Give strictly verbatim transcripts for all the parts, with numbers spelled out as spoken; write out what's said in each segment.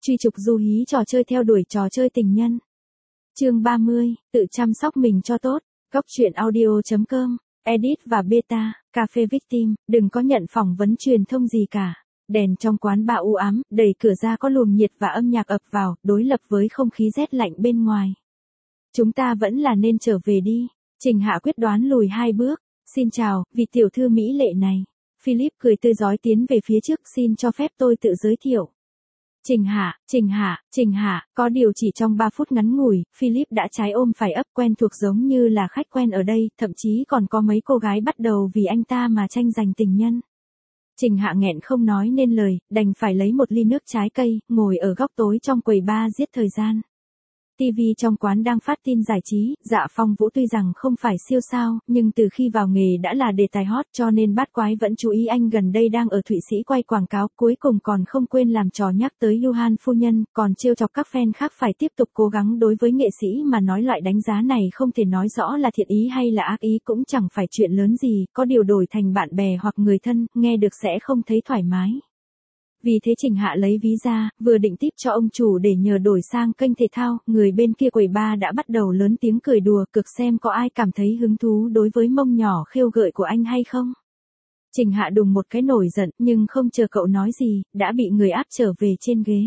Truy trục du hí trò chơi theo đuổi trò chơi tình nhân. Chương ba mươi, tự chăm sóc mình cho tốt. Góc truyện audio chấm com, edit và beta, cà phê Victim, đừng có nhận phỏng vấn truyền thông gì cả. Đèn trong quán bar u ám, đẩy cửa ra có luồng nhiệt và âm nhạc ập vào, đối lập với không khí rét lạnh bên ngoài. Chúng ta vẫn là nên trở về đi. Trình Hạ quyết đoán lùi hai bước. Xin chào, vị tiểu thư mỹ lệ này. Philip cười tươi rói tiến về phía trước, xin cho phép tôi tự giới thiệu. Trình Hạ, Trình Hạ, Trình Hạ, có điều chỉ trong ba phút ngắn ngủi, Philip đã trái ôm phải ấp quen thuộc giống như là khách quen ở đây, thậm chí còn có mấy cô gái bắt đầu vì anh ta mà tranh giành tình nhân. Trình Hạ nghẹn không nói nên lời, đành phải lấy một ly nước trái cây, ngồi ở góc tối trong quầy bar giết thời gian. ti vi trong quán đang phát tin giải trí, Dạ Phong Vũ tuy rằng không phải siêu sao, nhưng từ khi vào nghề đã là đề tài hot cho nên bát quái vẫn chú ý anh gần đây đang ở Thụy Sĩ quay quảng cáo, cuối cùng còn không quên làm trò nhắc tới Johan phu nhân, còn trêu chọc các fan khác phải tiếp tục cố gắng. Đối với nghệ sĩ mà nói loại đánh giá này không thể nói rõ là thiện ý hay là ác ý, cũng chẳng phải chuyện lớn gì, có điều đổi thành bạn bè hoặc người thân, nghe được sẽ không thấy thoải mái. Vì thế Trình Hạ lấy ví ra, vừa định tip cho ông chủ để nhờ đổi sang kênh thể thao, người bên kia quầy bar đã bắt đầu lớn tiếng cười đùa, cực xem có ai cảm thấy hứng thú đối với mông nhỏ khêu gợi của anh hay không. Trình Hạ đùng một cái nổi giận, nhưng không chờ cậu nói gì, đã bị người áp trở về trên ghế.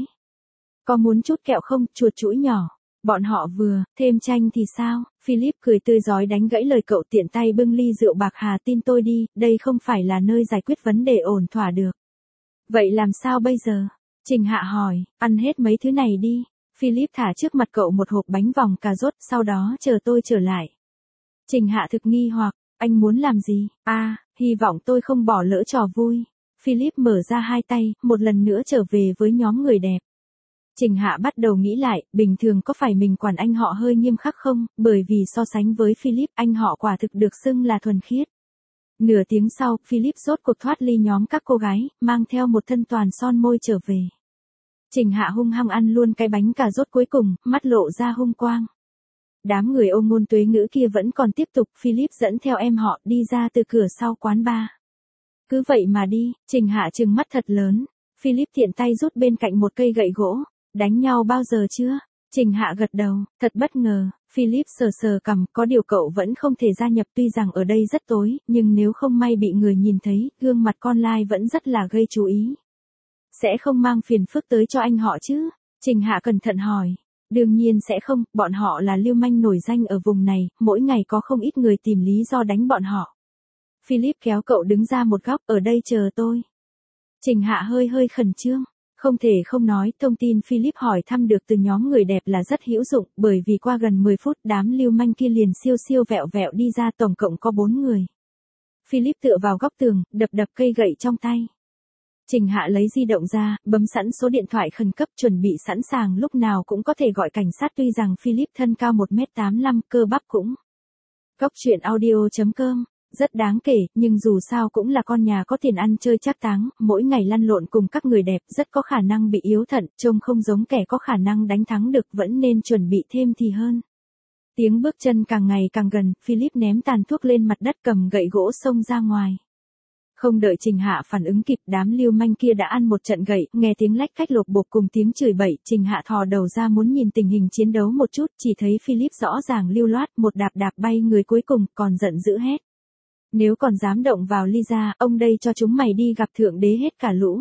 Có muốn chút kẹo không, chuột chuỗi nhỏ? Bọn họ vừa, thêm chanh thì sao? Philip cười tươi rói đánh gãy lời cậu, tiện tay bưng ly rượu bạc hà, tin tôi đi, đây không phải là nơi giải quyết vấn đề ổn thỏa được. Vậy làm sao bây giờ? Trình Hạ hỏi, ăn hết mấy thứ này đi. Philip thả trước mặt cậu một hộp bánh vòng cà rốt, sau đó chờ tôi trở lại. Trình Hạ thực nghi hoặc, anh muốn làm gì? À, hy vọng tôi không bỏ lỡ trò vui. Philip mở ra hai tay, một lần nữa trở về với nhóm người đẹp. Trình Hạ bắt đầu nghĩ lại, bình thường có phải mình quản anh họ hơi nghiêm khắc không, bởi vì so sánh với Philip, anh họ quả thực được xưng là thuần khiết. Nửa tiếng sau, Philip rốt cuộc thoát ly nhóm các cô gái, mang theo một thân toàn son môi trở về. Trình Hạ hung hăng ăn luôn cái bánh cà rốt cuối cùng, mắt lộ ra hung quang. Đám người ôm ngôn tuế ngữ kia vẫn còn tiếp tục, Philip dẫn theo em họ đi ra từ cửa sau quán bar. Cứ vậy mà đi, Trình Hạ trừng mắt thật lớn. Philip tiện tay rút bên cạnh một cây gậy gỗ. Đánh nhau bao giờ chưa? Trình Hạ gật đầu, thật bất ngờ. Philip sờ sờ cằm, có điều cậu vẫn không thể gia nhập, tuy rằng ở đây rất tối, nhưng nếu không may bị người nhìn thấy, gương mặt con lai vẫn rất là gây chú ý. Sẽ không mang phiền phức tới cho anh họ chứ? Trình Hạ cẩn thận hỏi. Đương nhiên sẽ không, bọn họ là lưu manh nổi danh ở vùng này, mỗi ngày có không ít người tìm lý do đánh bọn họ. Philip kéo cậu đứng ra một góc, ở đây chờ tôi. Trình Hạ hơi hơi khẩn trương. Không thể không nói, thông tin Philip hỏi thăm được từ nhóm người đẹp là rất hữu dụng, bởi vì qua gần mười phút đám lưu manh kia liền siêu siêu vẹo vẹo đi ra, tổng cộng có bốn người. Philip tựa vào góc tường, đập đập cây gậy trong tay. Trình Hạ lấy di động ra, bấm sẵn số điện thoại khẩn cấp, chuẩn bị sẵn sàng lúc nào cũng có thể gọi cảnh sát, tuy rằng Philip thân cao một mét tám mươi lăm, cơ bắp cũng. Góc truyện audio chấm com. Rất đáng kể, nhưng dù sao cũng là con nhà có tiền ăn chơi trác táng, mỗi ngày lăn lộn cùng các người đẹp, rất có khả năng bị yếu thận, trông không giống kẻ có khả năng đánh thắng được, vẫn nên chuẩn bị thêm thì hơn. Tiếng bước chân càng ngày càng gần, Philip ném tàn thuốc lên mặt đất, cầm gậy gỗ xông ra ngoài. Không đợi Trình Hạ phản ứng kịp, đám lưu manh kia đã ăn một trận gậy, nghe tiếng lách cách lộp bộp cùng tiếng chửi bậy, Trình Hạ thò đầu ra muốn nhìn tình hình chiến đấu một chút, chỉ thấy Philip rõ ràng lưu loát, một đạp đạp bay người, cuối cùng còn giận dữ hét. Nếu còn dám động vào Lisa, ông đây cho chúng mày đi gặp thượng đế hết cả lũ.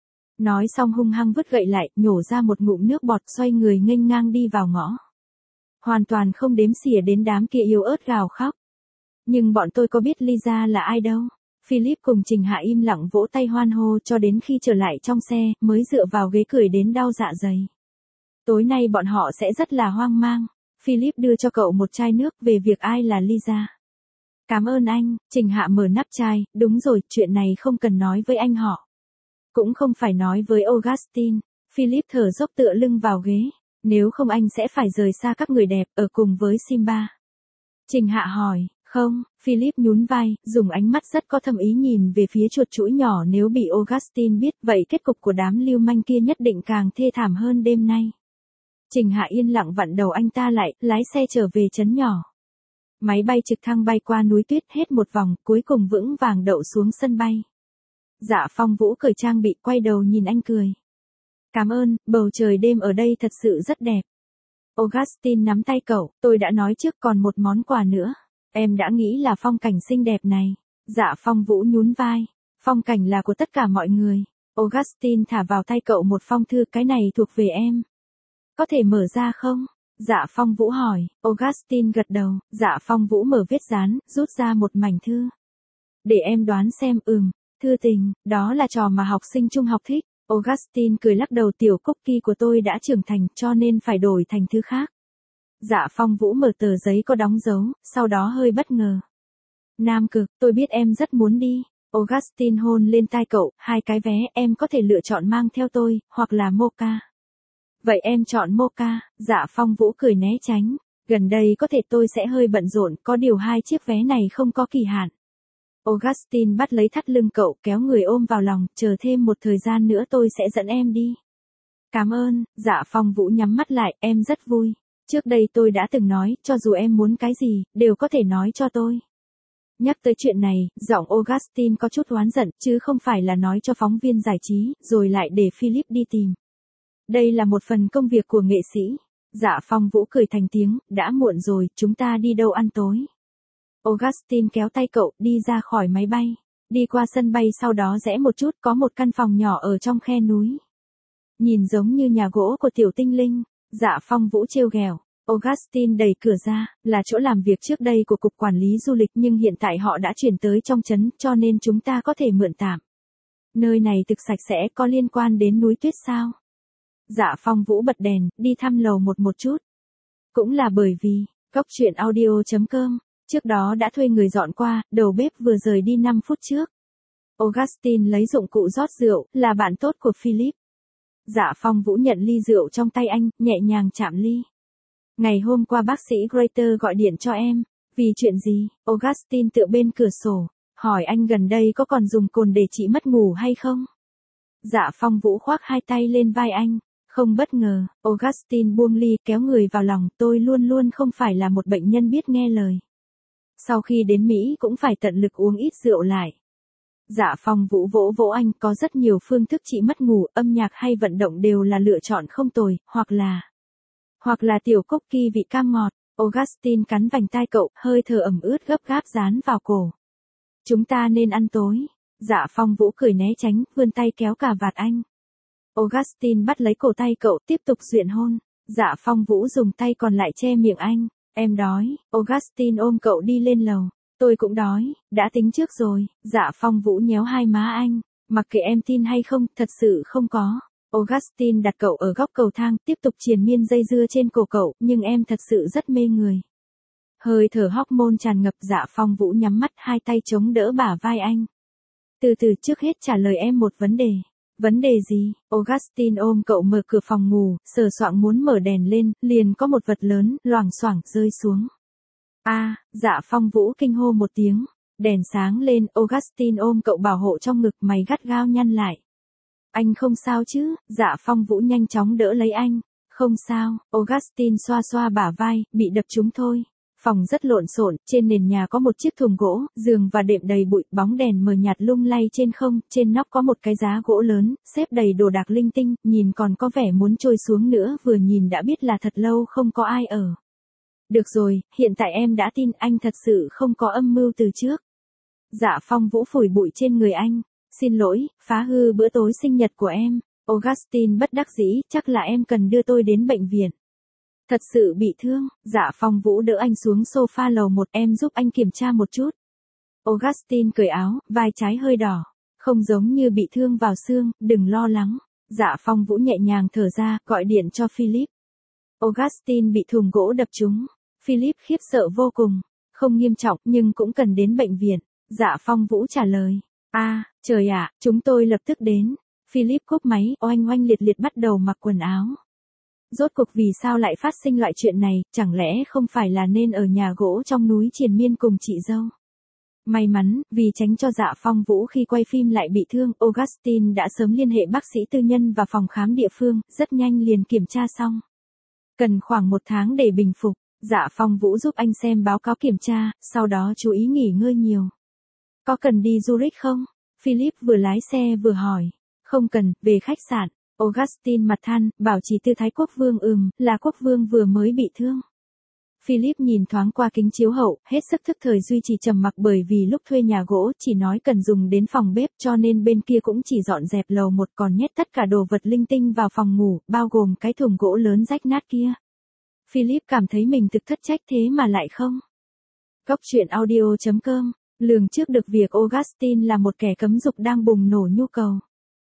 Nói xong hung hăng vứt gậy lại, nhổ ra một ngụm nước bọt, xoay người nghênh ngang đi vào ngõ. Hoàn toàn không đếm xỉa đến đám kia yếu ớt gào khóc. Nhưng bọn tôi có biết Lisa là ai đâu. Philip cùng Trình Hạ im lặng vỗ tay hoan hô cho đến khi trở lại trong xe, mới dựa vào ghế cười đến đau dạ dày. Tối nay bọn họ sẽ rất là hoang mang. Philip đưa cho cậu một chai nước, về việc ai là Lisa. Cảm ơn anh. Trình Hạ mở nắp chai, đúng rồi, chuyện này không cần nói với anh họ. Cũng không phải nói với Augustine. Philip thở dốc tựa lưng vào ghế. Nếu không anh sẽ phải rời xa các người đẹp, ở cùng với Simba. Trình Hạ hỏi, không, Philip nhún vai, dùng ánh mắt rất có thâm ý nhìn về phía chuột chuỗi nhỏ, nếu bị Augustine biết, vậy kết cục của đám lưu manh kia nhất định càng thê thảm hơn đêm nay. Trình Hạ yên lặng vặn đầu anh ta lại, lái xe trở về trấn nhỏ. Máy bay trực thăng bay qua núi tuyết hết một vòng, cuối cùng vững vàng đậu xuống sân bay. Dạ Phong Vũ cởi trang bị, quay đầu nhìn anh cười. Cảm ơn, bầu trời đêm ở đây thật sự rất đẹp. Augustine nắm tay cậu, tôi đã nói trước còn một món quà nữa. Em đã nghĩ là phong cảnh xinh đẹp này. Dạ Phong Vũ nhún vai. Phong cảnh là của tất cả mọi người. Augustine thả vào tay cậu một phong thư, cái này thuộc về em. Có thể mở ra không? Dạ Phong Vũ hỏi. Augustine gật đầu. Dạ Phong Vũ mở viết dán, rút ra một mảnh thư. Để em đoán xem. Ừm, thư tình, đó là trò mà học sinh trung học thích. Augustine cười lắc đầu, tiểu cookie của tôi đã trưởng thành cho nên phải đổi thành thứ khác. Dạ Phong Vũ mở tờ giấy có đóng dấu, sau đó hơi bất ngờ. Nam Cực, tôi biết em rất muốn đi. Augustine hôn lên tai cậu, hai cái vé em có thể lựa chọn mang theo tôi, hoặc là Mocha. Vậy em chọn Mocha. Dạ Phong Vũ cười né tránh. Gần đây có thể tôi sẽ hơi bận rộn, có điều hai chiếc vé này không có kỳ hạn. Augustine bắt lấy thắt lưng cậu, kéo người ôm vào lòng, chờ thêm một thời gian nữa tôi sẽ dẫn em đi. Cảm ơn. Dạ Phong Vũ nhắm mắt lại, em rất vui. Trước đây tôi đã từng nói, cho dù em muốn cái gì, đều có thể nói cho tôi. Nhắc tới chuyện này, giọng Augustine có chút oán giận, chứ không phải là nói cho phóng viên giải trí, rồi lại để Philip đi tìm. Đây là một phần công việc của nghệ sĩ. Dạ Phong Vũ cười thành tiếng, đã muộn rồi, chúng ta đi đâu ăn tối. Augustine kéo tay cậu, đi ra khỏi máy bay. Đi qua sân bay, sau đó rẽ một chút, có một căn phòng nhỏ ở trong khe núi. Nhìn giống như nhà gỗ của tiểu tinh linh. Dạ Phong Vũ trêu ghẹo. Augustine đẩy cửa ra, là chỗ làm việc trước đây của Cục Quản lý Du lịch nhưng hiện tại họ đã chuyển tới trong trấn cho nên chúng ta có thể mượn tạm. Nơi này thực sạch sẽ, có liên quan đến núi tuyết sao? Dạ Phong Vũ bật đèn, đi thăm lầu một một chút. Cũng là bởi vì, góc truyện audio chấm com, trước đó đã thuê người dọn qua, đầu bếp vừa rời đi năm phút trước. Augustine lấy dụng cụ rót rượu, là bạn tốt của Philip. Dạ Phong Vũ nhận ly rượu trong tay anh, nhẹ nhàng chạm ly. Ngày hôm qua bác sĩ Greater gọi điện cho em. Vì chuyện gì? Augustine tựa bên cửa sổ, hỏi anh gần đây có còn dùng cồn để trị mất ngủ hay không? Dạ Phong Vũ khoác hai tay lên vai anh. Không bất ngờ, Augustine buông ly, kéo người vào lòng, tôi luôn luôn không phải là một bệnh nhân biết nghe lời. Sau khi đến Mỹ cũng phải tận lực uống ít rượu lại. Dạ Phong Vũ vỗ vỗ anh, có rất nhiều phương thức trị mất ngủ, âm nhạc hay vận động đều là lựa chọn không tồi, hoặc là... Hoặc là tiểu cookie vị cam ngọt. Augustine cắn vành tai cậu, hơi thở ẩm ướt gấp gáp dán vào cổ. Chúng ta nên ăn tối. Dạ Phong Vũ cười né tránh, vươn tay kéo cà vạt anh. Augustine bắt lấy cổ tay cậu, tiếp tục duyện hôn. Dạ Phong Vũ dùng tay còn lại che miệng anh. Em đói. Augustine ôm cậu đi lên lầu. Tôi cũng đói, đã tính trước rồi. Dạ Phong Vũ nhéo hai má anh. Mặc kệ em tin hay không, thật sự không có. Augustine đặt cậu ở góc cầu thang, tiếp tục triền miên dây dưa trên cổ cậu, nhưng em thật sự rất mê người. Hơi thở hormone tràn ngập. Dạ Phong Vũ nhắm mắt, hai tay chống đỡ bả vai anh. Từ từ, trước hết trả lời em một vấn đề. Vấn đề gì? Augustine ôm cậu mở cửa phòng ngủ, sờ soạng muốn mở đèn lên, liền có một vật lớn, loảng xoảng rơi xuống. A, à, Dạ Phong Vũ kinh hô một tiếng. Đèn sáng lên, Augustine ôm cậu bảo hộ trong ngực, mày gắt gao nhăn lại. Anh không sao chứ? Dạ Phong Vũ nhanh chóng đỡ lấy anh. Không sao. Augustine xoa xoa bả vai, bị đập trúng thôi. Phòng rất lộn xộn, trên nền nhà có một chiếc thùng gỗ, giường và đệm đầy bụi, bóng đèn mờ nhạt lung lay trên không, trên nóc có một cái giá gỗ lớn, xếp đầy đồ đạc linh tinh, nhìn còn có vẻ muốn trôi xuống nữa, vừa nhìn đã biết là thật lâu không có ai ở. Được rồi, hiện tại em đã tin anh thật sự không có âm mưu từ trước. Dạ Phong Vũ phủi bụi trên người anh. Xin lỗi, phá hư bữa tối sinh nhật của em. Augustine bất đắc dĩ, chắc là em cần đưa tôi đến bệnh viện. Thật sự bị thương. Dạ Phong Vũ đỡ anh xuống sofa lầu một, em giúp anh kiểm tra một chút. Augustine cởi áo, vai trái hơi đỏ. Không giống như bị thương vào xương, đừng lo lắng. Dạ Phong Vũ nhẹ nhàng thở ra, gọi điện cho Philip. Augustine bị thùng gỗ đập trúng. Philip khiếp sợ vô cùng. Không nghiêm trọng, nhưng cũng cần đến bệnh viện. Dạ Phong Vũ trả lời. A, à, trời ạ, chúng tôi lập tức đến. Philip cúp máy, oanh oanh liệt liệt bắt đầu mặc quần áo. Rốt cuộc vì sao lại phát sinh loại chuyện này, chẳng lẽ không phải là nên ở nhà gỗ trong núi triền miên cùng chị dâu? May mắn, vì tránh cho Dạ Phong Vũ khi quay phim lại bị thương, Augustine đã sớm liên hệ bác sĩ tư nhân và phòng khám địa phương, rất nhanh liền kiểm tra xong. Cần khoảng một tháng để bình phục, Dạ Phong Vũ giúp anh xem báo cáo kiểm tra, sau đó chú ý nghỉ ngơi nhiều. Có cần đi Zurich không? Philip vừa lái xe vừa hỏi. Không cần, về khách sạn. Augustine mặt than, bảo trì tư thái quốc vương ừm, là quốc vương vừa mới bị thương. Philip nhìn thoáng qua kính chiếu hậu, hết sức thức thời duy trì trầm mặc bởi vì lúc thuê nhà gỗ chỉ nói cần dùng đến phòng bếp cho nên bên kia cũng chỉ dọn dẹp lầu một còn nhét tất cả đồ vật linh tinh vào phòng ngủ, bao gồm cái thùng gỗ lớn rách nát kia. Philip cảm thấy mình thực thất trách thế mà lại không. Góc truyện audio chấm com, lường trước được việc Augustine là một kẻ cấm dục đang bùng nổ nhu cầu.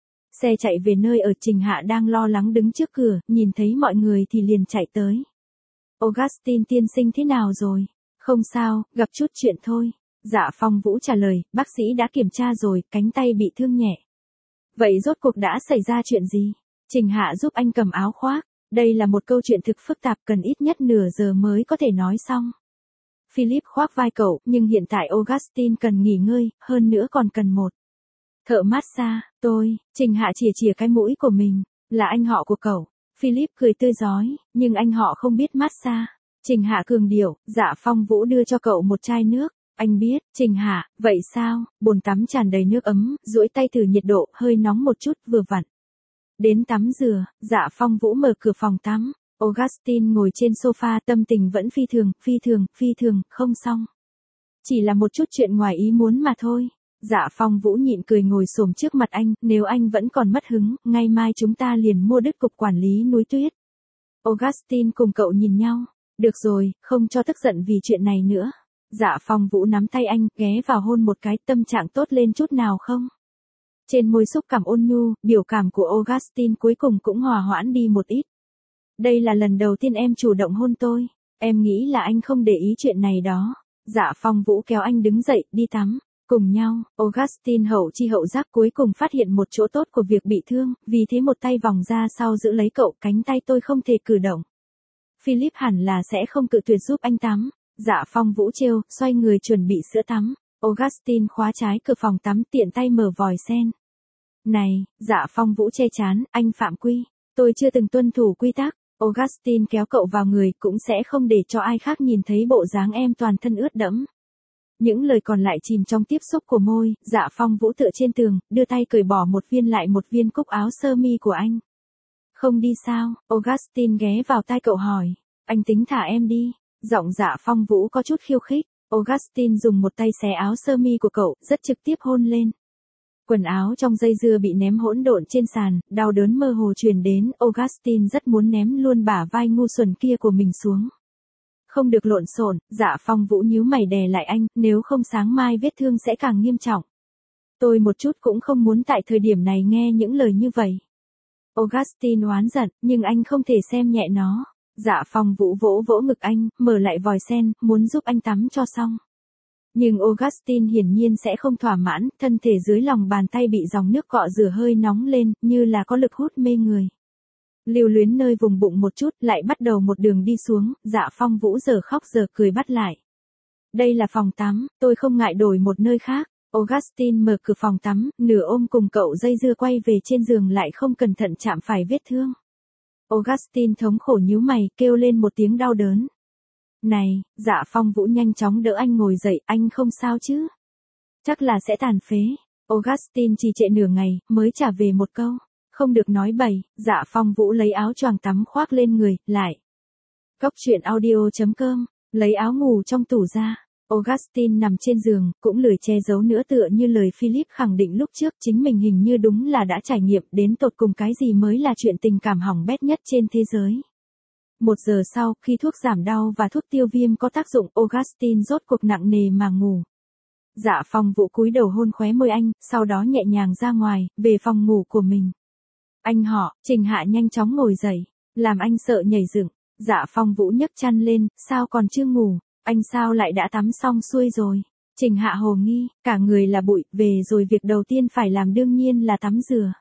Xe chạy về nơi ở Trình Hạ đang lo lắng đứng trước cửa, nhìn thấy mọi người thì liền chạy tới. Augustine tiên sinh thế nào rồi? Không sao, gặp chút chuyện thôi. Dạ Phong Vũ trả lời, bác sĩ đã kiểm tra rồi, cánh tay bị thương nhẹ. Vậy rốt cuộc đã xảy ra chuyện gì? Trình Hạ giúp anh cầm áo khoác. Đây là một câu chuyện thực phức tạp cần ít nhất nửa giờ mới có thể nói xong. Philip khoác vai cậu, nhưng hiện tại Augustine cần nghỉ ngơi, hơn nữa còn cần một thợ massage. Tôi, Trình Hạ chìa chìa cái mũi của mình, là anh họ của cậu. Philip cười tươi rói, nhưng anh họ không biết massage. Trình Hạ cường điệu, Dạ Phong Vũ đưa cho cậu một chai nước. Anh biết, Trình Hạ, vậy sao? Bồn tắm tràn đầy nước ấm, duỗi tay thử nhiệt độ, hơi nóng một chút, vừa vặn. Đến tắm rửa, Dạ Phong Vũ mở cửa phòng tắm. Augustine ngồi trên sofa tâm tình vẫn phi thường, phi thường, phi thường, không xong. Chỉ là một chút chuyện ngoài ý muốn mà thôi. Dạ Phong Vũ nhịn cười ngồi xổm trước mặt anh, nếu anh vẫn còn mất hứng, ngày mai chúng ta liền mua đất cục quản lý núi tuyết. Augustine cùng cậu nhìn nhau. Được rồi, không cho tức giận vì chuyện này nữa. Dạ Phong Vũ nắm tay anh, ghé vào hôn một cái, tâm trạng tốt lên chút nào không? Trên môi xúc cảm ôn nhu, biểu cảm của Augustine cuối cùng cũng hòa hoãn đi một ít. Đây là lần đầu tiên em chủ động hôn tôi. Em nghĩ là anh không để ý chuyện này đó. Dạ Phong Vũ kéo anh đứng dậy, đi tắm. Cùng nhau, Augustine hậu chi hậu giác cuối cùng phát hiện một chỗ tốt của việc bị thương, vì thế một tay vòng ra sau giữ lấy cậu, cánh tay tôi không thể cử động. Philip hẳn là sẽ không cự tuyệt giúp anh tắm. Dạ Phong Vũ trêu, xoay người chuẩn bị sữa tắm. Augustine khóa trái cửa phòng tắm tiện tay mở vòi sen. Này, Dạ Phong Vũ che chán, anh phạm quy. Tôi chưa từng tuân thủ quy tắc. Augustine kéo cậu vào người cũng sẽ không để cho ai khác nhìn thấy bộ dáng em toàn thân ướt đẫm. Những lời còn lại chìm trong tiếp xúc của môi, Dạ Phong Vũ tựa trên tường, đưa tay cởi bỏ một viên lại một viên cúc áo sơ mi của anh. Không đi sao? Augustine ghé vào tai cậu hỏi. Anh tính thả em đi. Giọng Dạ Phong Vũ có chút khiêu khích. Augustine dùng một tay xé áo sơ mi của cậu, rất trực tiếp hôn lên. Quần áo trong dây dưa bị ném hỗn độn trên sàn, đau đớn mơ hồ truyền đến, Augustine rất muốn ném luôn bả vai ngu xuẩn kia của mình xuống. Không được lộn xộn, Dạ Phong Vũ nhíu mày đè lại anh, nếu không sáng mai vết thương sẽ càng nghiêm trọng. Tôi một chút cũng không muốn tại thời điểm này nghe những lời như vậy. Augustine oán giận, nhưng anh không thể xem nhẹ nó. Dạ Phong Vũ vỗ vỗ ngực anh, mở lại vòi sen, muốn giúp anh tắm cho xong. Nhưng Augustine hiển nhiên sẽ không thỏa mãn, thân thể dưới lòng bàn tay bị dòng nước cọ rửa hơi nóng lên, như là có lực hút mê người. Lưu luyến nơi vùng bụng một chút, lại bắt đầu một đường đi xuống, Dạ Phong Vũ giờ khóc giờ cười bắt lại. Đây là phòng tắm, tôi không ngại đổi một nơi khác. Augustine mở cửa phòng tắm, nửa ôm cùng cậu dây dưa quay về trên giường lại không cẩn thận chạm phải vết thương. Augustine thống khổ nhíu mày, kêu lên một tiếng đau đớn. Này, Dạ Phong Vũ nhanh chóng đỡ anh ngồi dậy, anh không sao chứ? Chắc là sẽ tàn phế. Augustine trì trệ nửa ngày, mới trả về một câu. Không được nói bậy. Dạ Phong Vũ lấy áo choàng tắm khoác lên người, lại. Góc truyện audio chấm com, lấy áo ngủ trong tủ ra. Augustine nằm trên giường, cũng lười che giấu nữa tựa như lời Philip khẳng định lúc trước chính mình hình như đúng là đã trải nghiệm đến tột cùng cái gì mới là chuyện tình cảm hỏng bét nhất trên thế giới. Một giờ sau, khi thuốc giảm đau và thuốc tiêu viêm có tác dụng, Augustine rốt cuộc nặng nề mà ngủ. Dạ Phong Vũ cúi đầu hôn khóe môi anh, sau đó nhẹ nhàng ra ngoài, về phòng ngủ của mình. Anh họ, Trình Hạ nhanh chóng ngồi dậy, làm anh sợ nhảy dựng. Dạ Phong Vũ nhấc chăn lên, sao còn chưa ngủ, anh sao lại đã tắm xong xuôi rồi. Trình Hạ hồ nghi, cả người là bụi, về rồi việc đầu tiên phải làm đương nhiên là tắm rửa.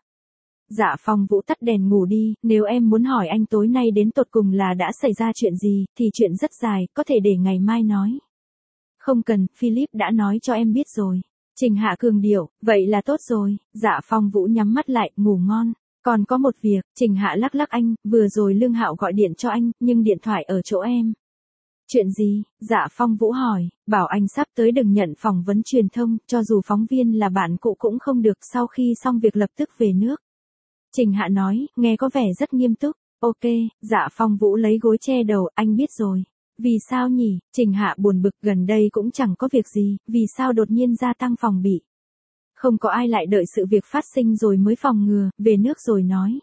Dạ Phong Vũ tắt đèn ngủ đi, nếu em muốn hỏi anh tối nay đến tột cùng là đã xảy ra chuyện gì, thì chuyện rất dài, có thể để ngày mai nói. Không cần, Philip đã nói cho em biết rồi. Trình Hạ cường điệu, vậy là tốt rồi. Dạ Phong Vũ nhắm mắt lại, ngủ ngon. Còn có một việc, Trình Hạ lắc lắc anh, vừa rồi Lương Hạo gọi điện cho anh, nhưng điện thoại ở chỗ em. Chuyện gì? Dạ Phong Vũ hỏi, bảo anh sắp tới đừng nhận phỏng vấn truyền thông, cho dù phóng viên là bạn cũ cũng không được, sau khi xong việc lập tức về nước. Trình Hạ nói, nghe có vẻ rất nghiêm túc. Ok, Dạ Phong Vũ lấy gối che đầu, anh biết rồi. Vì sao nhỉ? Trình Hạ buồn bực, gần đây cũng chẳng có việc gì, vì sao đột nhiên gia tăng phòng bị. Không có ai lại đợi sự việc phát sinh rồi mới phòng ngừa, về nước rồi nói.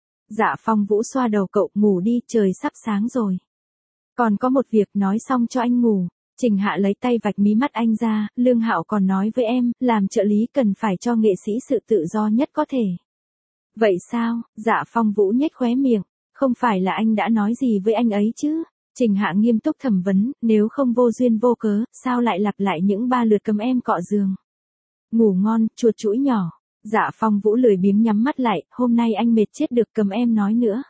Dạ Phong Vũ xoa đầu cậu, ngủ đi, trời sắp sáng rồi. Còn có một việc, nói xong cho anh ngủ. Trình Hạ lấy tay vạch mí mắt anh ra, Lương Hạo còn nói với em, làm trợ lý cần phải cho nghệ sĩ sự tự do nhất có thể. Vậy sao? Dạ Phong Vũ nhếch khóe miệng, không phải là anh đã nói gì với anh ấy chứ? Trình Hạ nghiêm túc thẩm vấn, nếu không vô duyên vô cớ, sao lại lặp lại những ba lượt cầm em cọ giường? Ngủ ngon, chuột chuỗi nhỏ. Dạ Phong Vũ lười biếng nhắm mắt lại, hôm nay anh mệt chết được, cầm em nói nữa.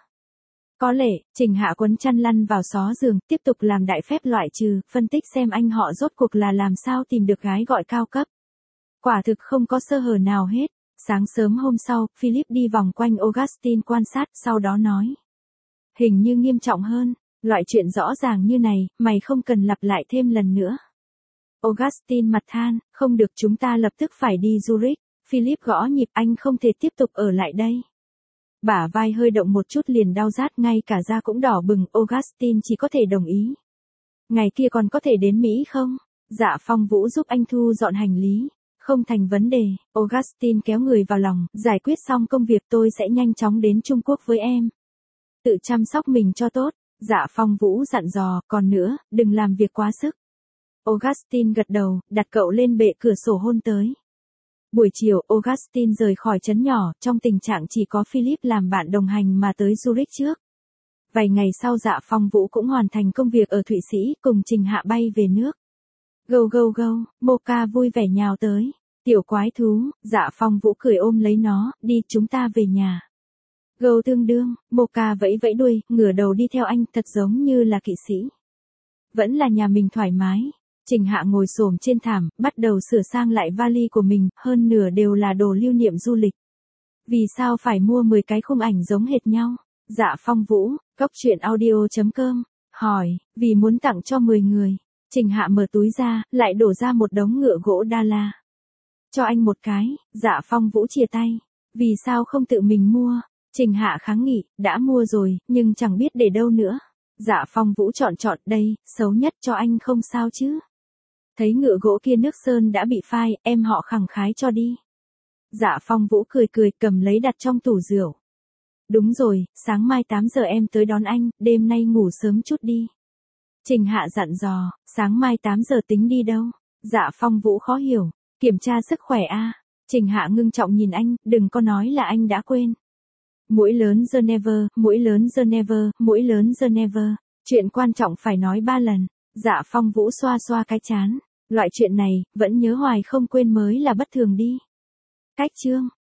Có lẽ, Trình Hạ quấn chăn lăn vào xó giường, tiếp tục làm đại phép loại trừ, phân tích xem anh họ rốt cuộc là làm sao tìm được gái gọi cao cấp. Quả thực không có sơ hở nào hết. Sáng sớm hôm sau, Philip đi vòng quanh Augustine quan sát, sau đó nói. Hình như nghiêm trọng hơn, loại chuyện rõ ràng như này, mày không cần lặp lại thêm lần nữa. Augustine mặt than, không được, chúng ta lập tức phải đi Zurich. Philip gõ nhịp, anh không thể tiếp tục ở lại đây. Bả vai hơi động một chút liền đau rát, ngay cả da cũng đỏ bừng, Augustine chỉ có thể đồng ý. Ngày kia còn có thể đến Mỹ không? Dạ Phong Vũ giúp anh thu dọn hành lý. Không thành vấn đề, Augustine kéo người vào lòng, giải quyết xong công việc tôi sẽ nhanh chóng đến Trung Quốc với em. Tự chăm sóc mình cho tốt, Dạ Phong Vũ dặn dò, còn nữa, đừng làm việc quá sức. Augustine gật đầu, đặt cậu lên bệ cửa sổ hôn tới. Buổi chiều, Augustine rời khỏi trấn nhỏ, trong tình trạng chỉ có Philip làm bạn đồng hành mà tới Zurich trước. Vài ngày sau Dạ Phong Vũ cũng hoàn thành công việc ở Thụy Sĩ, cùng Trình Hạ bay về nước. Gâu gâu gâu, Mocha vui vẻ nhào tới. Tiểu quái thú, Dạ Phong Vũ cười ôm lấy nó, đi, chúng ta về nhà. Gâu tương đương, Mocha vẫy vẫy đuôi, ngửa đầu đi theo anh, thật giống như là kỵ sĩ. Vẫn là nhà mình thoải mái. Trình Hạ ngồi xổm trên thảm, bắt đầu sửa sang lại vali của mình, hơn nửa đều là đồ lưu niệm du lịch. Vì sao phải mua mười cái khung ảnh giống hệt nhau? Dạ Phong Vũ, cốc truyện audio chấm com, hỏi, vì muốn tặng cho mười người. Trình Hạ mở túi ra, lại đổ ra một đống ngựa gỗ đa la. Cho anh một cái, Dạ Phong Vũ chìa tay. Vì sao không tự mình mua? Trình Hạ kháng nghị, đã mua rồi, nhưng chẳng biết để đâu nữa. Dạ Phong Vũ chọn chọn, đây, xấu nhất cho anh không sao chứ. Thấy ngựa gỗ kia nước sơn đã bị phai, em họ khẳng khái cho đi. Dạ Phong Vũ cười cười, cầm lấy đặt trong tủ rượu. Đúng rồi, sáng mai tám giờ em tới đón anh, đêm nay ngủ sớm chút đi. Trình Hạ dặn dò, sáng mai tám giờ tính đi đâu? Dạ Phong Vũ khó hiểu, kiểm tra sức khỏe a. À? Trình Hạ ngưng trọng nhìn anh, đừng có nói là anh đã quên. Mũi lớn Geneva, mũi lớn Geneva, mũi lớn Geneva. Chuyện quan trọng phải nói ba lần. Dạ Phong Vũ xoa xoa cái chán. Loại chuyện này, vẫn nhớ hoài không quên mới là bất thường đi. Cách chương.